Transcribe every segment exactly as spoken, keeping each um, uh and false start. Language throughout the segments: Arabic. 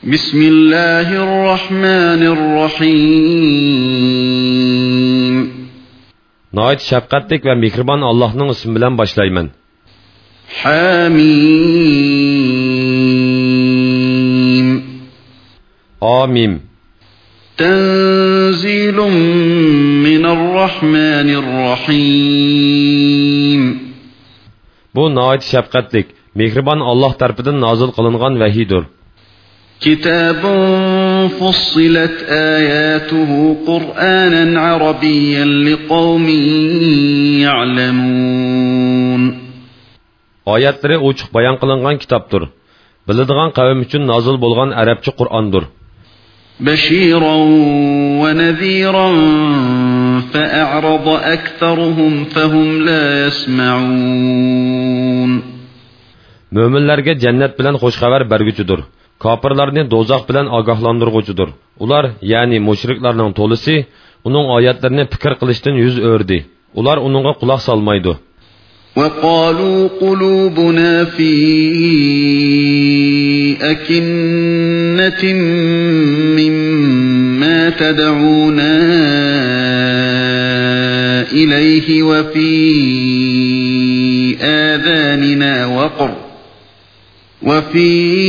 بسم الله الرحمن الرحيم. نهايت şefkatlik ve mihriban Allah'ın ismi bilen başlayman. Hamim. Amim. Tenzilun minarrahmanirrahim. Bu nihayet şefkatlik, mihriban Allah tarafından nazil kılınan vahidir. Kitabun fussilet ayatuhu Kur'anen Arabiyyen liqavmin ya'lemun. Ayetleri uçuk bayan kılınan kitaptır. Bildiğin kavim için nazil bolgan Arapça Kur'an'dır. Beşiran ve neziran fe'a'rada ekteruhum fehum la yesma'un. Müminlerge cennet bilen hoş haber bergücüdür. Kapırlarını dozaq bilen agahlandırğucudur. Ular, yani müşriklarning tolisi, onun ayetlerini fikir qilishdan yüz ördi. Ular onunğa kulak salmaydı. وَقَالُوا قُلُوبُنَا فِي أَكِنَّةٍ مِّمَّا تَدْعُونَا إِلَيْهِ وَفِي آذَانِنَا وَقْرٌ وَفِي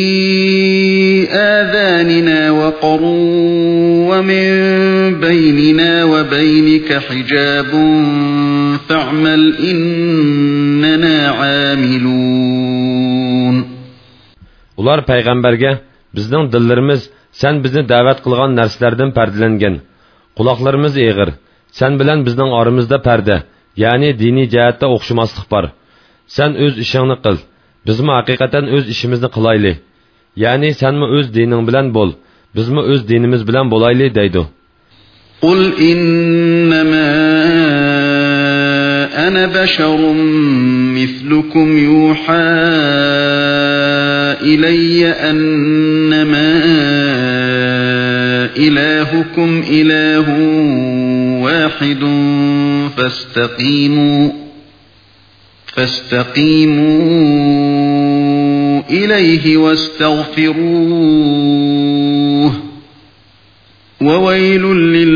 آذَانِنَا وَقْرٌ وَمِن بَيْنِنَا وَبَيْنِكَ حِجَابٌ فَاعْمَلْ إِنَّنَا عَامِلُونَ. Ular peygamberge, bizning dillarimiz sen bizni da'vat qilgan narsalardan perdelengen. Quloqlarimiz eğir. Sen bilan bizning oramizda parda, ya'ni diniy jihatda o'xshamaslik bor. Sen o'z ishingni qil. Bizmi haqiqatan o'z ishimizni qilayli. Ya'ni senmi o'z dining bilan bo'l, bizmi o'z dinimiz bilan bo'layli deydi. Qul innama ana basharun mislukum yuha ilayya annama ilahukum ilahun wahidun fastaqimu فاستقيموا إليه واستغفروه وويل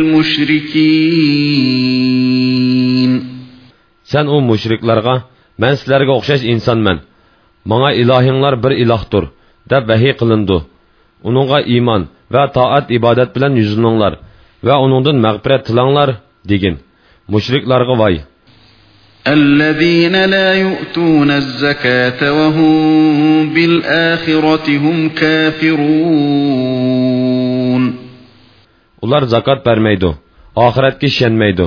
للمشركين. Sen o müşriklarga, men sizlarga o'xshash insonman. Manga ilohinglar bir ilohdir, deb vahiy qilindi. Uningga iymon va toat ibodat bilan yuzlaninglar va uningdan mag'firat tilanglar degin. Müşriklarga voy. الذين لا يؤتون الزكاة وهم بالآخرة هم كافرون. Ular zakat vermeydi, ahiretki işenmeydi.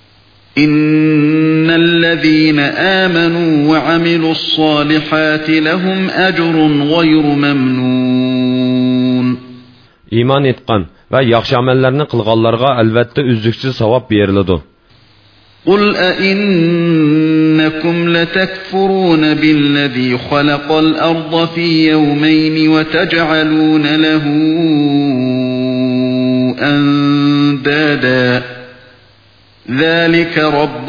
إن الذين آمنوا وعملوا الصالحات لهم أجر غير ممنون. İman etqan ve yaxşı amellerini qılğanlarga elbette üzdüksüz savab beriladi. قل أئنكم لتكفرون بالذي خلق الأرض في يومين وتجعلون له أندادا ذلك رب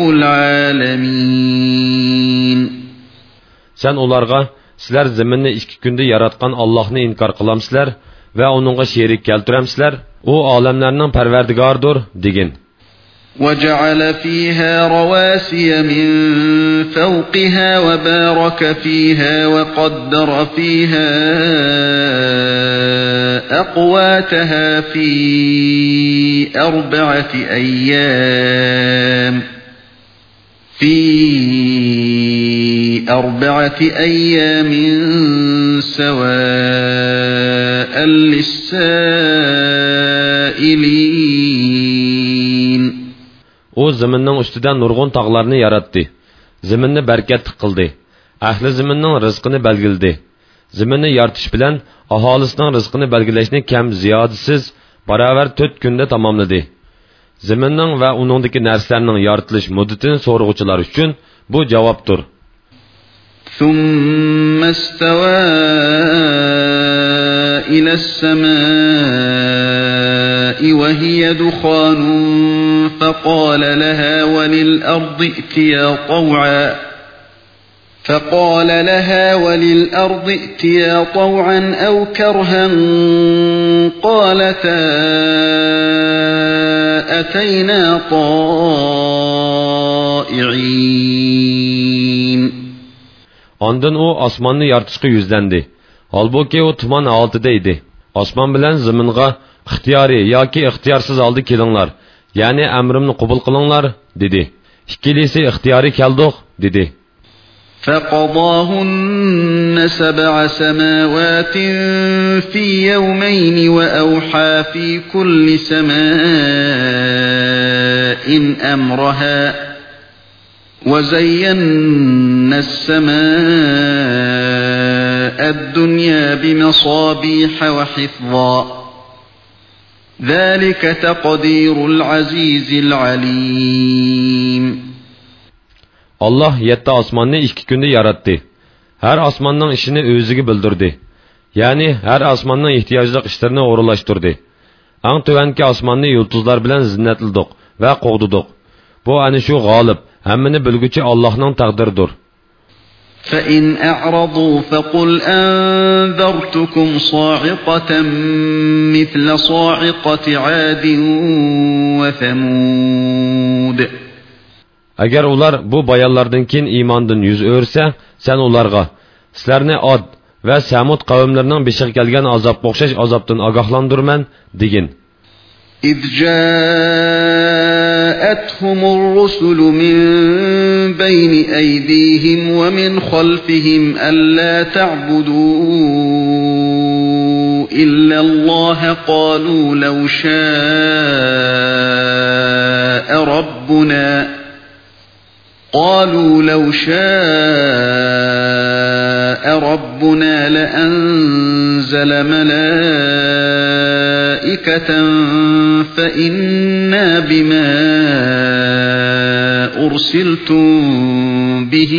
العالمين. Sen onlarga, sizler zeminni iki günde yaratkan Allah'ını inkar kılamsizler ve onunla şerik keltiremsizler, o alemlerinin perverdigardır, degin. وَجَعَلَ فِيهَا رَوَاسِيَ مِنْ فَوْقِهَا وَبَارَكَ فِيهَا وَقَدَّرَ فِيهَا أَقْوَاتَهَا فِي أَرْبَعَةِ أَيَّامٍ فِي أَرْبَعَةِ أَيَّامٍ سَوَاءً لِلسَّائِلِينَ. O zeminning ustidan nurg'un tog'larni yaratdi. Zeminni barkat qildi. Ahli zeminning rizqini belgildi. Zeminni yaratish bilan aholisining rizqini belgilashni kam ziyodasiz baravar to'rt kunda tamomladi. Zeminning va uningdagi narsalarning yaratilish muddatini so'rg'uvchilar uchun bu javobdir. ثُمَّ اسْتَوَى إِلَى السَّمَاءِ وَهِيَ دُخَانٌ فَقَالَ لَهَا وَلِلْأَرْضِ ائْتِيَا طَوْعًا فقال لها وللأرض ائتيا طوعا أو كرها قالتا أتينا طائعين. Ondan o osmonni yaratishga yuzlandi. Holbuki o tuman altida edi. Osmon bilan zaminga ixtiyoriy yoki ixtiyorsiz oldi kelinglar, ya'ni amrimni qabul qilinglar dedi. Ikkilisi ixtiyoriy keldik dedi. فقضاهن سبع سماوات في يومين وأوحى في كل سماء أمرها وزينا السماء الدنيا بمصابيح وحفظا ذلك تقدير العزيز العليم. Allah yetti osmonni ikki kunda yaratdi. Har osmonning ishini o'ziga bildirdi. Ya'ni har osmonning ehtiyojli ishlarini o'rinlashtirdi. Ang tuvanki osmonni yulduzlar bilan zinnatladik va qo'g'didik. Bu ana shu g'olib, hammani bilguchi Allohning taqdiridir. فَإِنْ أَعْرَضُوا فَقُلْ أَنذَرْتُكُمْ صَاعِقَةً مِثْلَ صَاعِقَةِ عَادٍ وَثَمُودَ. Agar ular bu bayonlardan keyin iymondan yuz o'rsa, sen ularga sizlarni Od va Samud qavmlarining beshiga kelgan azobga o'xshash azobdan ogohlantirman degin. إِذْ جَاءَتْهُمُ الرُّسُلُ مِنْ بَيْنِ أَيْدِيهِمْ وَمِنْ خَلْفِهِمْ أَلَّا تَعْبُدُوا إِلَّا اللَّهَ قَالُوا لَوْ شَاءَ رَبُّنَا قالوا لو شاء ربنا لأنزل ملائكة فإنا بما أرسلتم به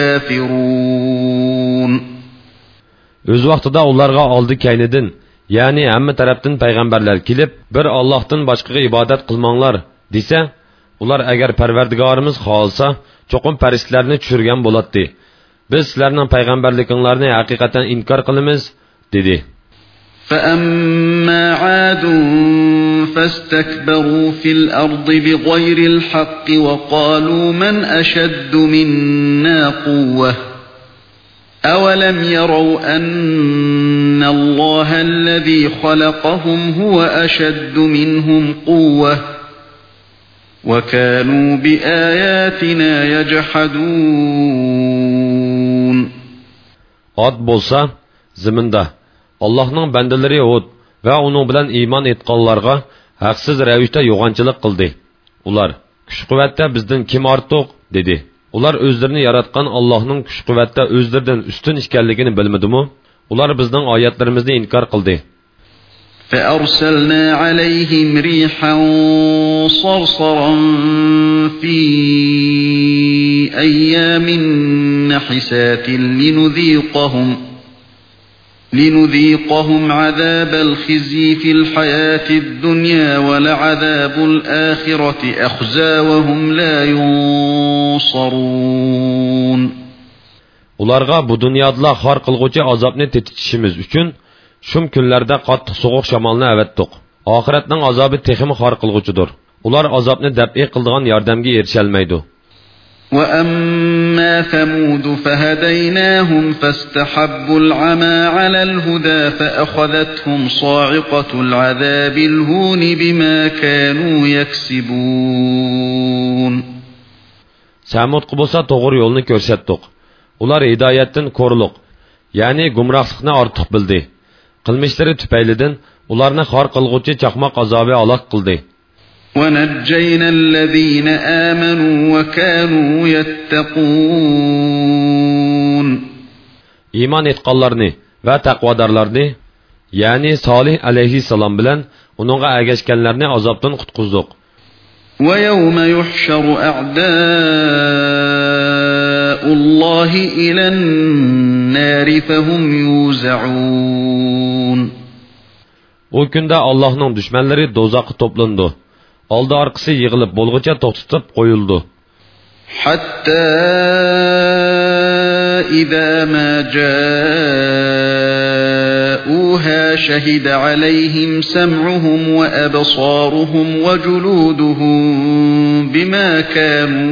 كافرون. Öz vaqtida ularga oldi kaynidin, ya'ni hamma tarafdan payg'ambarlar kelib, bir Allohdan boshqaga ibodat qilmanglar desa, ular agar Parvardigorimiz xohlasa, cho'qim farishtalarni tushirgan bo'ladi. Biz sizlarning payg'ambarliginglarni haqiqatan inkor qilamiz dedi. فَأَمَّا عَادٌ فَاسْتَكْبَرُوا فِي الْأَرْضِ بِغَيْرِ الْحَقِّ وَقَالُوا مَنْ أَشَدُّ مِنَّا قُوَّةً أَوَلَمْ يَرَوْا أَنَّ اللَّهَ الَّذِي خَلَقَهُمْ هُوَ أَشَدُّ مِنْهُمْ قُوَّةً وَكَانُوا بِآيَاتِنَا يَجْحَدُونَ. Od bo'lsa, ziminda Allohning bandalari Hud va uning bilan iymon etganlarga haqsiz ravishda yo'g'onchilik qildi. Ular, kuch-quvvatda bizdan kim ortiq dedi. Ular o'zlarini yaratgan Allohning kuch-quvvatda o'zlaridan ustun ekanligini bilmadimi? Ular bizning oyatlarimizni inkor qildi. فَأَرْسَلْنَا عَلَيْهِمْ رِيحًا صَرْصَرًا فِي أَيَّامٍ نَحِسَاتٍ لِنُذِيقَهُمْ لِنُذِيقَهُمْ عَذَابَ الْخِزْيِ فِي الْحَيَاةِ الدُّنْيَا وَلَعَذَابُ الْآخِرَةِ أَخْزَى وَهُمْ لَا يُنصَرُونَ. Ularga bu dunyoda xor qilg'uchi azobni tetishimiz uchun shum kunlarda qattiq sovuq shamolni avatdiq. Oxiratning azobi texmi xor qilg'uchidir. Ular azobni dab'i qildigan yordamga erisha olmaydi. وَأَمَّا ثَمُودُ فَهَدَيْنَاهُمْ فَاسْتَحَبُّوا الْعَمَى عَلَى الْهُدَى فَأَخَذَتْهُمْ صَاعِقَةُ الْعَذَابِ الْهُونِ بِمَا كَانُوا يَكْسِبُونَ. Samudga bo'lsa to'g'ri yo'lni ko'rsatdik. Ular hidoyatdan ko'rliq, ya'ni gumrohlikni ortiq bildi. Qilmishlari tufaylidan ularni xor qilg'uchi chaqmoq azobi aloq qildi. وَنَجَّيْنَا الَّذِينَ آمَنُوا وَكَانُوا يَتَّقُونَ. İman etqanlarni va taqvodorlarni, ya'ni Solih alayhissalom bilan uningga ergashganlarni azobdan qutqizdik. وَيَوْمَ يُحْشَرُ أَعْدَاءُ اللَّهِ إِلَى النَّارِ فَهُمْ يُوزَعُونَ. O kunda Allohning dushmanlari dozoqqa to'plandi. Oldi orqasi yig'ilib bo'lguncha to'xtatib qo'yildi. Hatta إذا ما جاءوها شهد عليهم سمعهم وأبصارهم وجلودهم بما كانوا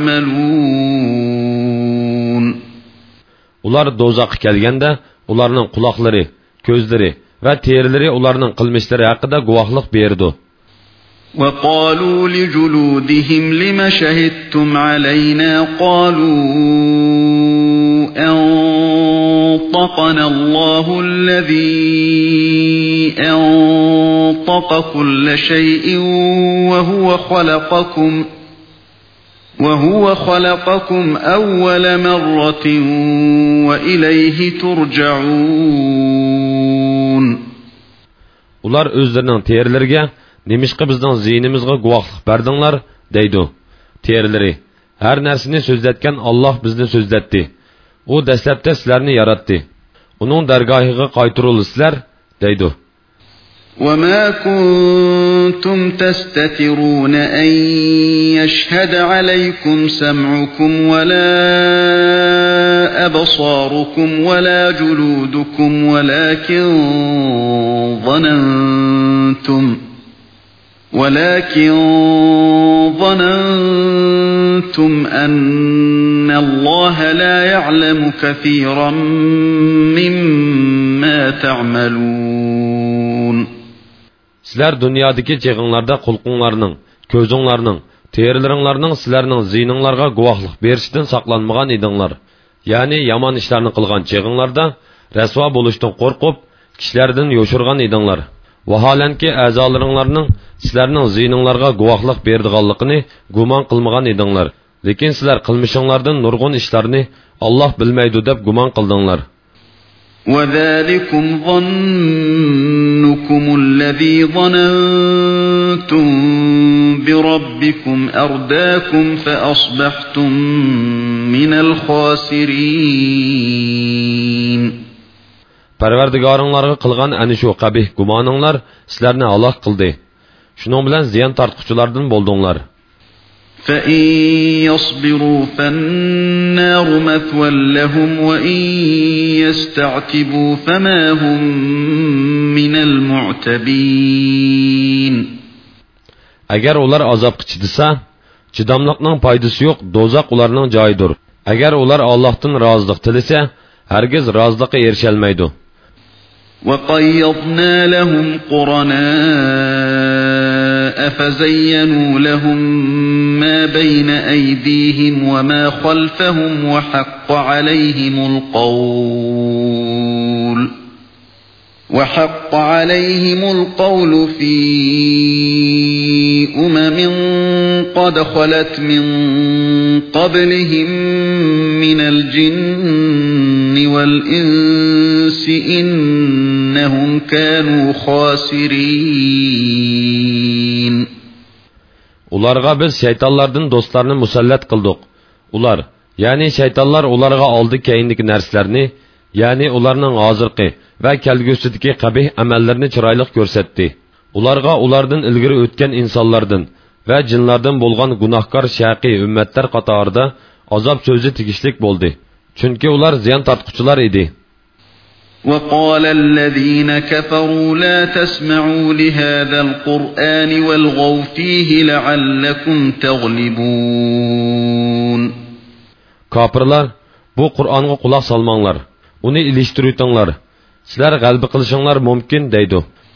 يعملون. Ular dozaqqa kelganda, ularning quloqlari, ko'zlari va terilari ularning qilmishlari haqida guvohlik berdi. وقالوا لجلودهم لم شهدتم علينا قالوا أنطقنا الله الذي أنطق كل شيء وهو خلقكم وهو خلقكم أول مرة وإليه ترجعون. Ular özlerinin terilerine Nemişqi bizning ziynimizga guvohlik berdinglar deydi. Terileri har narsani so'zlatgan Alloh bizni so'zlatdi. U dastlabda sizlarni yaratdi. Uning dargohiga qaytirilsizlar deydi. وما كنتم تستترون أن يشهد عليكم سمعكم ولا أبصاركم ولا جلودكم ولكن ظننتم ولكن ظننتم أن الله لا يعلم كثيرا مما تعملون. Sizler dünyadaki çeğinlarda kulqunlarının, közünlarının, terilerinlarının sizlerinin ziyninglarga guvohlik berishdan saqlanmagan edinglar. Yani yaman işlerini qilgan çeğinlarda rasvo bo'lishdan qo'rqib, kishilardan yoshirgan edinglar. Vaholanki a'zolaringlarning sizlarning ziyninglarga guvohlik berdiganligini gumon qilmagan edinglar. Lekin sizlar qilmishinglardan nurg'un ishlarni Alloh bilmaydi deb gumon qildinglar. وَذَلِكُمْ ظَنُّكُمُ الَّذِي ظَنَنْتُمْ بِرَبِّكُمْ أَرْدَاكُمْ فَأَصْبَحْتُمْ مِنَ الْخَاسِرِينَ. Parvardigoringlarga qilgan ana shu qabih gumoninglar sizlarni halok qildi. Shuning bilan ziyon tortquchilardan bo'ldinglar. فَإِن يَصْبِرُوا فَالنَّارُ مَثْوًى لَهُمْ وَإِن يَسْتَعْتِبُوا فَمَا هُمْ مِنَ الْمُعْتَبِينَ. Agar ular azobga chidasa, chidamliqning foydasi yo'q, dozoq ularning joyidir. Agar ular Allohdan rozilik tilasa, hargiz rozilikka erisha olmaydi. وَقَيَّضْنَا لَهُمْ قُرَنَاءَ فَزَيَّنُوا لَهُم مَّا بَيْنَ أَيْدِيهِمْ وَمَا خَلْفَهُمْ وَحَقَّ عَلَيْهِمُ الْقَوْلُ وَحَقَّ عَلَيْهِمُ الْقَوْلُ فِي أُمَمٍ قَدْ خَلَتْ مِن قَبْلِهِم مِّنَ الْجِنِّ وَالْإِنسِ إِنَّهُمْ كَانُوا خَاسِرِينَ. Ularga biz şeytanlardan dostlarını musallat qildik. Ular, yani şeytanlar ularga oldi keyindiki narsalarni, yani ularning hozirgi va kelgusidagi qabih amallarni chiroyli ko'rsatdi. Ularga ulardan ilgari o'tgan insonlardan va jinlardan bo'lgan gunohkor shaqiy ummatlar qatorida azob so'zi tegishlik bo'ldi. Chunki ular ziyon tortquchilar edi. وَقَالَ الَّذِينَ كَفَرُوا لَا تَسْمَعُوا لِهَذَا الْقُرْآنِ وَالْغَوْا فِيهِ لَعَلَّكُمْ تَغْلِبُونَ. Kafirlar, bu Qur'onga quloq solmanglar, uni ilishtirtinglar. Sizlar g'alaba qilishinglar mumkin deydi.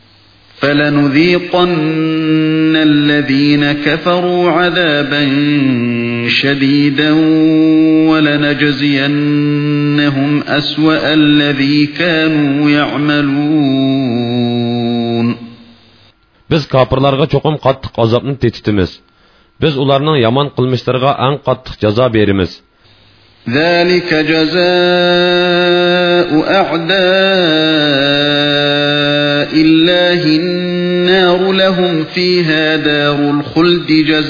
فَلَنُذِيقَنَّ الَّذِينَ كَفَرُوا عَذَابًا شَدِيدًا وَلَنَجْزِيَنَّهُمْ أَسْوَأَ الَّذِي كَانُوا يَعْمَلُونَ. Biz kafirlarga cho'qim qattiq azobni tetitimiz. Biz ularning yomon qilmishlariga eng qattiq jazo beramiz. ذَلِكَ جَزَاءُ أَعْدَاءِ اللَّهِ النَّارُ لَهُمْ فِيهَا دَارُ الْخُلْدِ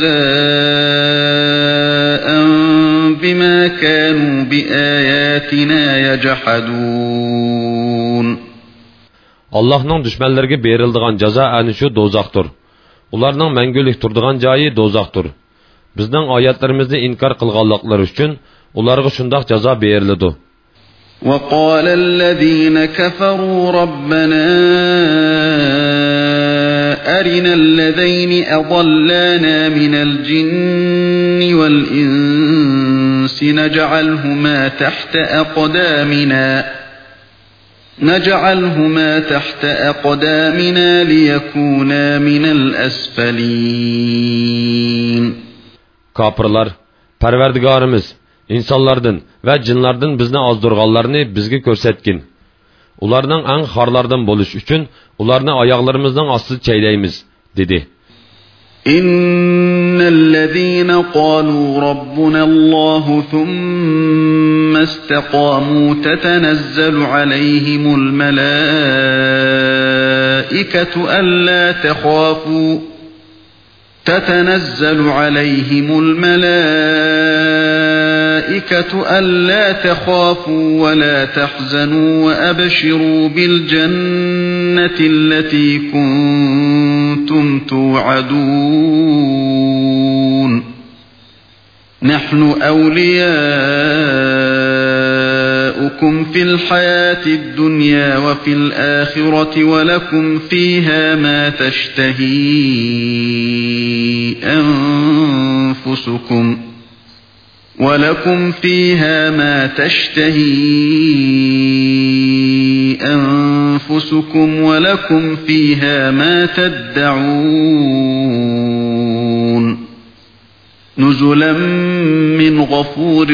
جَزَاءً بِمَا كَانُوا بِآيَاتِنَا يَجْحَدُونَ. Allah'ның düşmanlarına berildiğin ceza ani şu dozaqdır. Ularning mangulik turdigan joyi dozaqdır. Bizning oyatlarimizni inkor qilganliklari uchun ularga shundoq jazo beriladi. وقال الذين كفروا ربنا أرنا الذين أضلانا من الجن والإنس نجعلهما تحت أقدامنا نجعلهما تحت أقدامنا ليكونا من الأسفلين. Kapırlar, Parvardigarimiz, insanlardan ve cinlardan bizni azdırğanlarını bizge körsetkin. Ularning ang xarlardan boluş üçün ularni ayaqlarımızdan astı çeyleyimiz, dedi. İnnellezîne qâlû rabbunallâhu thumme istekâmû tetenezzelu aleyhimul melâiketu ellâ tehâfû تتنزل عليهم الملائكة ألا تخافوا ولا تحزنوا وأبشروا بالجنة التي كنتم توعدون نحن أولياؤكم في الحياة الدنيا وفي الآخرة ولكم فيها ما تشتهي أنفسكم ولكم فيها ما تشتهي أنفسكم ولكم فيها ما تدعون نزلا من غفور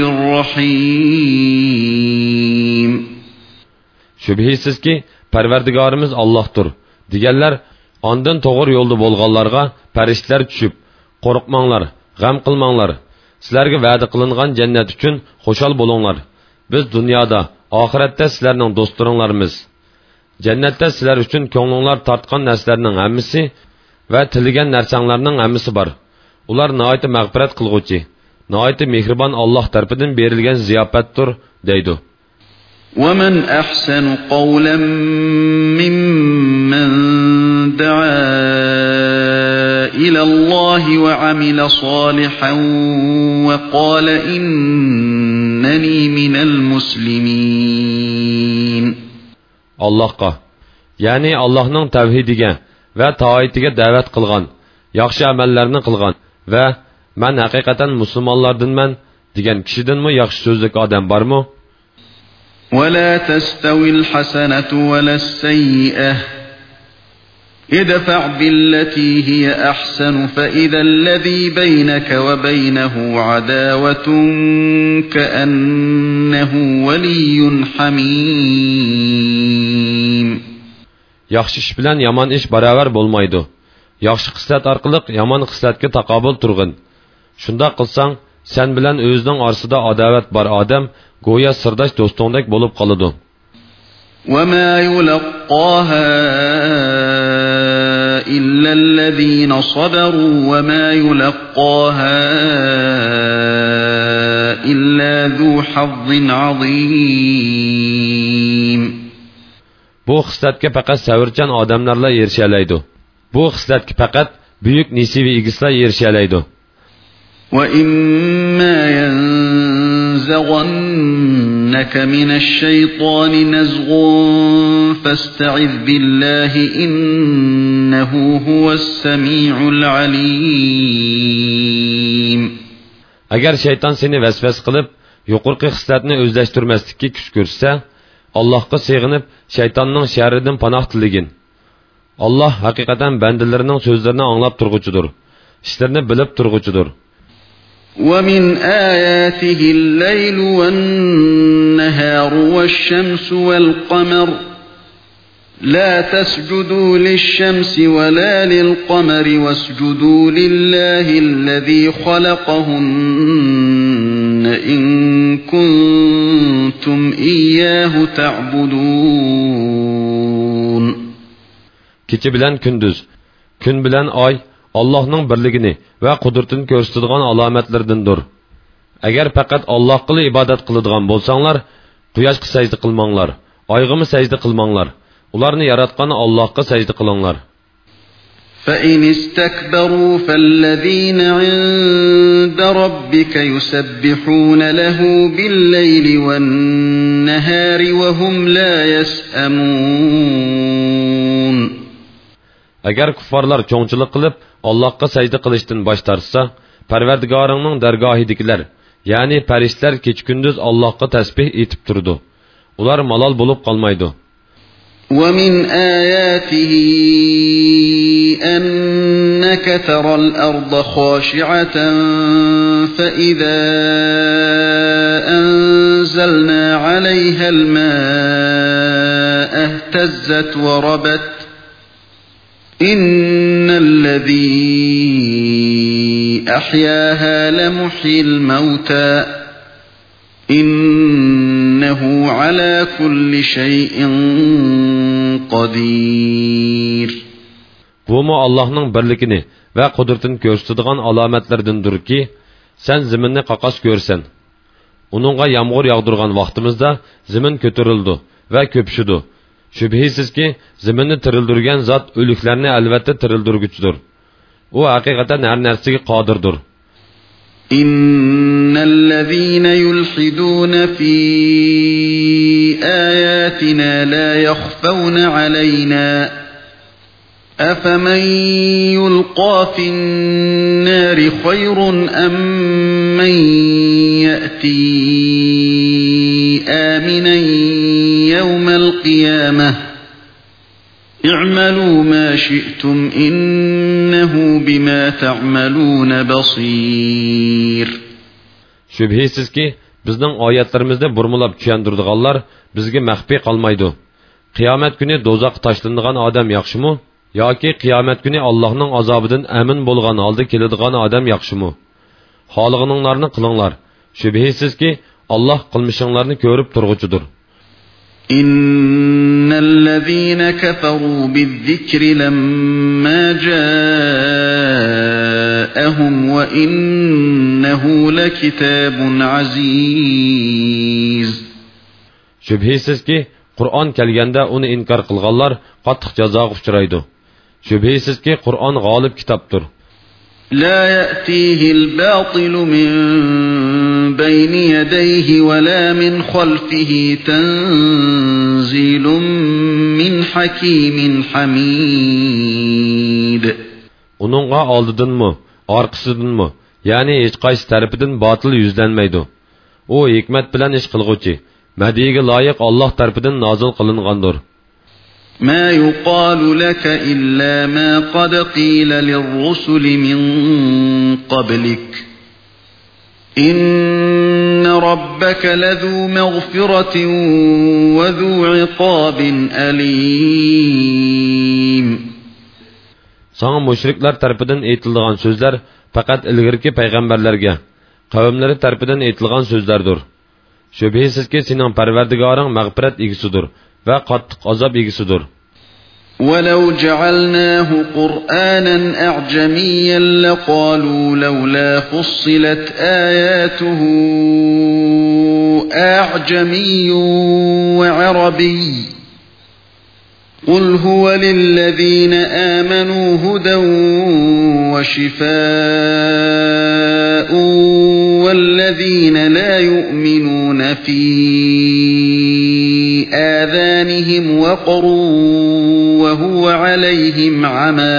رحيم. Şübhisiz ki Parvardigarimiz Allah'tır. Digenler ondan toğru yolda bolğanlarga periştler düşüp, qorqmanglar, gam qilmanglar. Sizlarga va'da qilingan jannat uchun xo'shal bo'linglar. Biz dunyoda, oxiratda sizlarning do'stlaringlarmiz. Jannatda sizlar uchun ko'nglinglar tortgan narsalarning hammasi va tilgan narsanglarning hammasi bor. Ular nihoyat mag'firat qilguvchi, nihoyat mehribon Alloh tarafidan berilgan ziyofatdir, deydi. وَمَنْ أَحْسَنُ قَوْلًا مِّمَّنْ دَعَا إِلَى اللَّهِ وَعَمِلَ صَالِحًا وَقَالَ إِنَّنِي مِنَ الْمُسْلِمِينَ. Allah'a, yani Allah'ның tavhidiga ve taatiga da'vat qilgan, yaxshi amallarni qilgan ve men haqiqatan musulmonlardanman degan kishidanmi yaxshi so'zlik odam bormi? وَلَا تَسْتَوِي الْحَسَنَةُ وَلَا السَّيِّئَةُ ادْفَعْ بِالَّتِي هِيَ أَحْسَنُ فَإِذَا الَّذِي بَيْنَكَ وَبَيْنَهُ عَدَاوَةٌ كَأَنَّهُ وَلِيٌّ حَمِيمٌ. Yaxshi ish bilan yomon ish barobar bo'lmaydi. Yaxshi xislat orqali yomon xislatga taqobil turg'in. Shunda qilsang, sen bilan o'zining orasida adovat bor odam go'yo sirdosh do'stingdek bo'lib qoladi. وَمَا يُلَقَّاهَا إِلَّا الَّذِينَ صَبَرُوا وَمَا يُلَقَّاهَا إِلَّا ذُو حَظٍّ عَظِيمٍ. Bu xislatga faqat savrchan odamlarla erishalaydi. Bu xislatga faqat buyuk nasibi egislar erishalaydi. وَإِمَّا يَنزَغَنَّكَ مِنَ الشَّيْطَانِ نَزْغٌ فَاسْتَعِذْ بِاللَّهِ إِنَّهُ هُوَ السَّمِيعُ الْعَلِيمُ. Agar shayton seni vasvas qilib, yuqorqi xislatni o'zlashtirmaslikka kuch ko'rsatsa, Allohga sig'inib, shaytonning sharridan panoh tiligin. Alloh haqiqatan bandalarining so'zlarini anglab turg'uchidir, ishlarini bilib turg'uchidir. وَمِنْ آيَاتِهِ اللَّيْلُ وَالنَّهَارُ وَالشَّمْسُ وَالْقَمَرُ لَا تَسْجُدُوا لِلشَّمْسِ وَلَا لِلْقَمَرِ وَاسْجُدُوا لِلَّهِ الَّذِي خَلَقَهُنَّ إِن كُنتُمْ إِيَّاهُ تَعْبُدُونَ. Kecha bilan kunduz, kun bilan oy Allah'ның birligini ve kudretini gösterdiğin alametlerdendir. Eğer fakat Allah'a ibadet kılıdığın bolsanlar, kuyaşqa secde kılmanglar, ayğımı secde kılmanglar. Ularını yaratqan Allah'a secde kılыңlar. فإن استكبروا فالذين عند ربك يسبحون له بالليل والنهار وهم لا يسأمون. Agar kuffarlar cho'ngchilik qilib Allohga sajda qilishdan bosh tortsa, Parvardigoringning dargohidagilar, ya'ni farishtalar kecha-kunduz Allohga tasbih etib turdi. Ular malol bo'lib qolmaydi. ومن آياته أنك ترى الأرض خاشعة فإذا أنزلنا عليها الماء اهتزت وربت إن الذي أحياها لمحيي الموتى إنه على كل شيء قدير. Bu Allah'ның birligini ve kudretini gösterdiğin alametlerdendir ki, sen zeminni qaqas görsen. Onunğa yağmur yağdırgan vaqtimizda zemin kötürüldü ve köpüşüdü. Şübhisiz ki, zeminni tirildirgen zat ölüklerini elbette tirildirgüçtür. O hakikaten her nersige qadirdir. إن الذين يلحدون في آياتنا لا يخفون علينا أفمن يلقى في النار خير أم من يأتي آمنا يوم القيامة اعملوا ما شئتم إنه بما تعملون بصير. Şübhisiz ki, bizning oyatlarimizda burmulab tushundirdiganlar bizga maxfiy qolmaydi. Qiyomat kuni dozoq tashlanadigan odam yaxshimi yoki qiyomat kuni Allohning azobidan amin bo'lgan holda keladigan odam yaxshimi? Xohlaganinglarni qilinglar. Şübhisiz ki, Alloh qilmishinglarni ko'rib turg'uchidir. إن الذين كفروا بالذكر لما جاءهم وإنه لكتاب عزيز. Şübhisiz ki, Qur'on kelganda uni inkor qilganlar qattiq jazoga uchraydi. Şübhisiz ki, Qur'on g'olib kitobdir. لا يأتيه الباطل من بين يديه ولا من خلفه تنزيل من حكيم حميد. Onunğa aldıdınmı, arkasıdınmı, yani hiç qaysı tarafıdan batıl yüzlenmeydi. O hikmet bilen iş kılgıcı, mədiyge layık Allah tarafından nazil kılıngandır. ما يقال لك إلا ما قد قيل للرسل من قبلك إن ربك لذو مغفرة وذو عقاب أليم. Sana müşrikler tarafından eğitildiğin sözler fakat ilgirki peygamberlerge, kavimleri tarafından eğitildiğin sözlerdir. Şübhisiz ki senin Parvardigarın mağfiret egisidir ve qattiq azab egisidir. وَلَوْ جَعَلْنَاهُ قُرْآنًا أَعْجَمِيًّا لَقَالُوا لَوْلَا فُصِّلَتْ آيَاتُهُ أَعْجَمِيٌّ وَعَرَبِيٌّ قُلْ هُوَ لِلَّذِينَ آمَنُوا هُدًى وَشِفَاءٌ وَالَّذِينَ لَا يُؤْمِنُونَ فِي آذَانِهِمْ وَقْرٌ وَهُوَ عَلَيْهِمْ عَمًى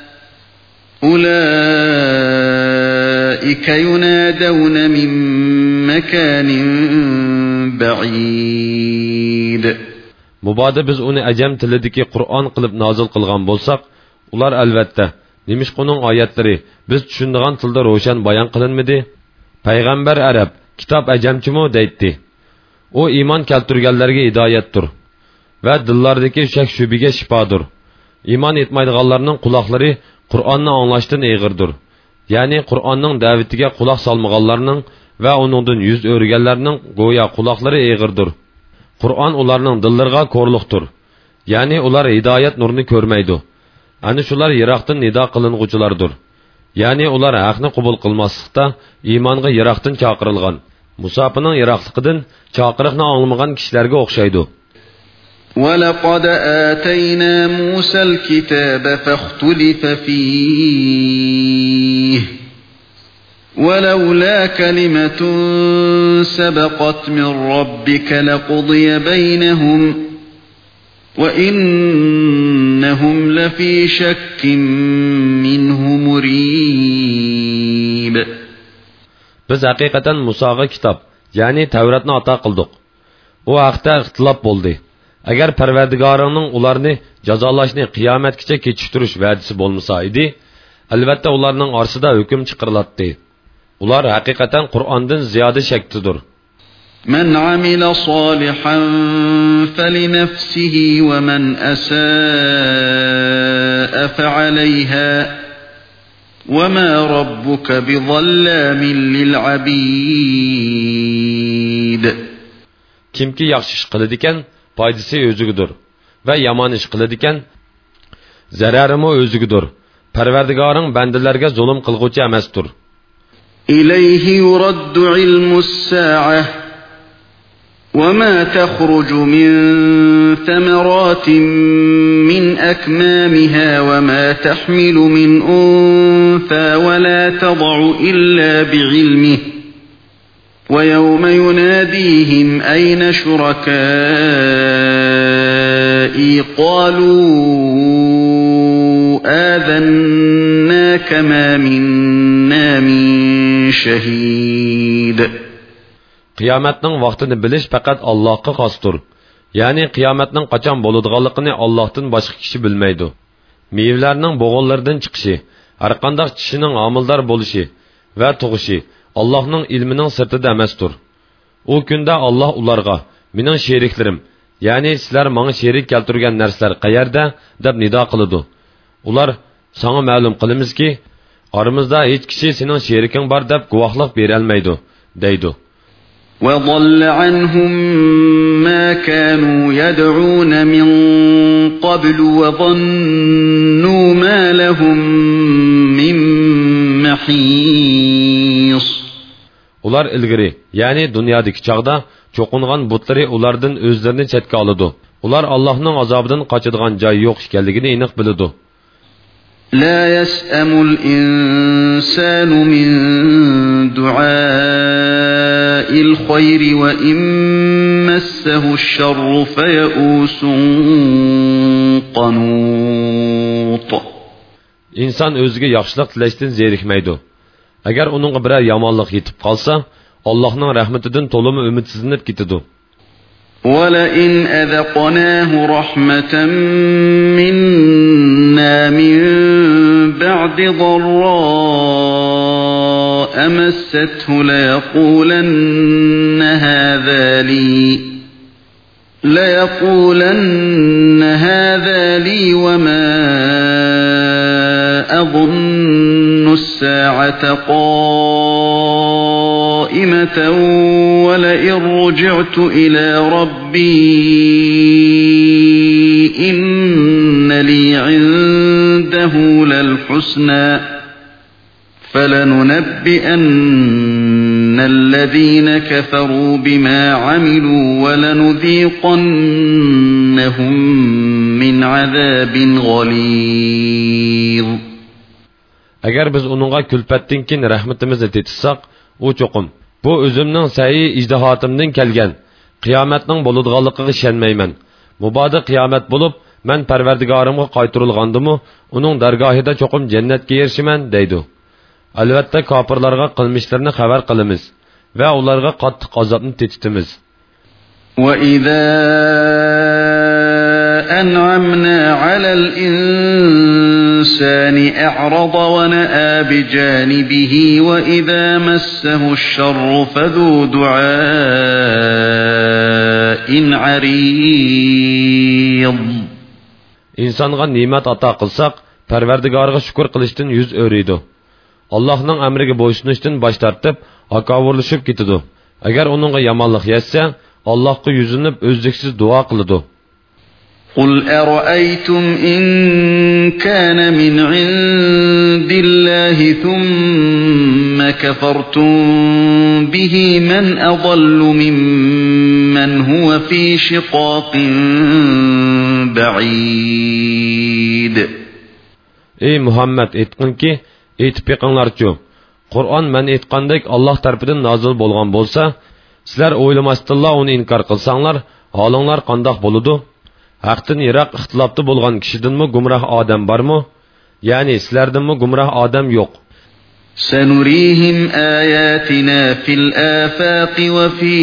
أُولَئِكَ يُنَادَوْنَ مِنْ مَكَانٍ بَعِيدٍ. Mubada biz uni ajam tilidagi Qur'on qilib nozil qilgan bo'lsak, ular albatta nemishquning oyatlari biz tushunadigan tilda ro'shan bayon qilinmadi? Payg'ambar arab, kitob ajamchimi deydi. O iymon keltirganlarga hidoyatdir va dillardagi shak shubiga shifodir. Iymon etmaydiganlarning quloqlari Qur'onni anglashdan eg'irdir. Ya'ni Qur'onning da'vatiga quloq solmaganlarning va uningdan yuz o'rganlarning go'yo quloqlari eg'irdir. Qur'on ularning dillariga ko'rliqdir. Ya'ni ular hidoyat nurini ko'rmaydi. Ana shular yiroqdan nido qilinguchilardir. Ya'ni ular haqni qabul qilmaslikda iymonga yiroqdan chaqirilgan, musofining yiroqligidan chaqiriqni anglamagan kishilarga o'xshaydi. وَلَقَدْ آتَيْنَا مُوسَى الْكِتَابَ فَاخْتُلِفَ فِيهِ وَلَوْلَا كَلِمَةٌ سَبَقَتْ مِنْ رَبِّكَ لَقُضِيَ بَيْنَهُمْ وَإِنَّهُمْ لَفِي شَكٍّ مِّنْهُ مُرِيبٍ. Biz haqiqatan Musaga kitob, ya'ni Tavratni ato qildik. U haqda ixtilof bo'ldi. Agar Parvardigoringning ularni jazolashni qiyomatgacha kechiktirish va'dasi bo'lmasa edi, albatta ularning orasida hukm chiqarilatdi. Ular haqiqatan Qur'ondan ziyoda shaktidir. من عمل صالحا فلنفسه ومن أساء فعليها وما ربك بظلام للعبيد. Kimki yaxshi ish qiladigan, foydasi o'zigidir va yomon ish qiladigan, zararimi o'zigidir. Parvardigoring bandalarga zulm qilguvchi emasdir. إليه يرد علم الساعة وما تخرج من ثمرات من أكمامها وما تحمل من أنثى ولا تضع إلا بعلمه ويوم يناديهم أين شركائي قالوا آذناك ما منا من شهيد. Qiyomatning vaqtini bilish faqat Allohga xosdir. Ya'ni qiyomatning qachon bo'ladiganligini Allohdan boshqa kishi bilmaydi. Mevlarning bo'g'onlaridan chiqishi, har qanday kishining homildor bo'lishi va tug'ishi Allohning ilmining sirtida emasdir. U kunda Alloh ularga, "Mening sheriklarim, ya'ni sizlar menga sherik keltirgan narsalar qayerda?" deb nido qiladi. Ular, "Sana ma'lum qilamizki, aramizda hech kishi sening sheriking bor deb guvohlik bera olmaydi", deydi. وَضَلَّ عَنْهُمْ مَا كَانُوا يَدْعُونَ مِنْ قَبْلُ وَظَنُّوا مَا لَهُمْ مِنْ مَحِيصٍ. Ular ilgari, ya'ni dunyodagi chaqda cho'qingan butları ulardan o'zlarini chetga oladi. Ular Allohning azobidan qochadigan joy yo'q ekanligini aniq biladi. لا يسأم الإنسان من دعاء الخير وإن مسه الشر فيئوس قنوط. İnsan özüge yaxşılıq tilashdan zerikmaydi. Agar uningga biror yomonlik yetib qolsa, Allohning rahmatidan to'limi umidsizlanib ketadi. وَلَئِنْ أَذَقْنَاهُ رَحْمَةً مِنَّا مِنْ بَعْدِ ضَرَّاءٍ مَسَّتْهُ لَيَقُولَنَّ هَذَا لِي لَيَقُولَنَّ هَذَا لِي وَمَا أَظُنُّ السَّاعَةَ قَائِمَةً وَلَئِنْ رُجِعْتُ إِلَى رَبِّي إِنَّ لِي عِندَهُ لَلْحُسْنَى فَلَنُنَبِّئَنَّ الَّذِينَ كَفَرُوا بِمَا عَمِلُوا وَلَنُذِيقَنَّهُمْ مِنْ عَذَابٍ غَلِيظٍ. Agar biz uningga kulfatdan keyin rahmatimizni tetissak, u cho'qim, bu o'zimning sa'iy ijtihodimdan kelgan, qiyomatning bo'ladiganligiga ishonmayman. Mubodo qiyomat bo'lib, men Parvardigorimga qaytarilgandimi, uning dargohida cho'qim jannatga erishiman, deydi. Albatta kofirlarga qilmishlarini xabar qilamiz va ularga qattiq azobni tetitimiz. وَإِذَا أَنْعَمْنَا عَلَى الْإِنْسَانِ أَعْرَضَ وَنَأَى بِجَانِبِهِ وَإِذَا مَسَّهُ الشَّرُّ فَذُو دُعَاءٍ عَرِيضٍ. İnsonga ne'mat ato qilsak, Parvardigorga shukr qilishdan yuz o'riydi. Allohning amriga bo'ysunishdan bosh tortib, haqovrlashib ketadi. Agar uningga yomonlik yetsa, Allohga yuzinib o'zliksiz duo qiladi. قُلْ أَرَأَيْتُمْ إِنْ كَانَ مِنْ عِنْدِ اللَّهِ ثُمَّ كَفَرْتُمْ بِهِ مَنْ أَضَلُّ مِمَّنْ هُوَ لفي شقاق بعيد. Ey Muhammed etkin ki, etip yıkınlarçı. Kur'an men etkandık Allah tarafından nazil bolgan bolsa, sizler oylamasdilla onu inkar kılsanlar, halınlar kandak boludu. Haqdan yirak ixtilopda bolgan kishidinmi gumroh odam bormi? Yani sizlardinmi gumroh odam yo'q. سنريهم آياتنا في الآفاق وفي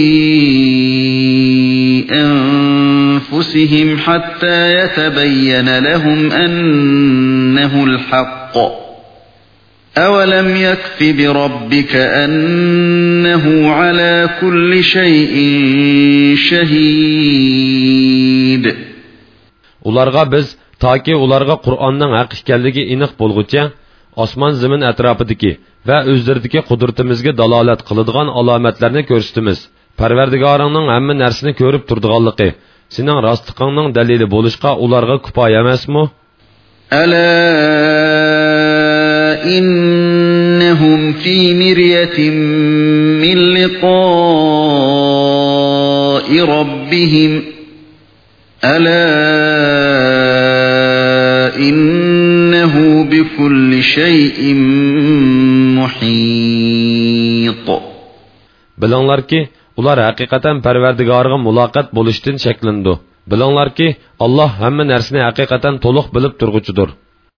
أنفسهم حتى يتبين لهم أنه الحق. أولم يكف بربك أنه على كل شيء شهيد. Ularga biz taki ularga Qur'onning haq ekanligi aniq bo'lguncha osmon zamin atrofidagi va o'zlaridagi qudratimizga dalolat qiladigan alomatlarni ko'rsatamiz. Parvardigoringning hamma narsani ko'rib turdiganligi, sening rostliqingning dalili bo'lishqa ularga kifoya emasmi? Ala innahum fi miryatin min liqa'i rabbihim. Ala innehu bikulli şeyin muhit. Bilinglar ki, ular haqiqatan Parvardigorga muloqot bo'lishdan shaklandi. Bilinglar ki, Allah hamma narsani haqiqatan to'liq bilib turguchidir.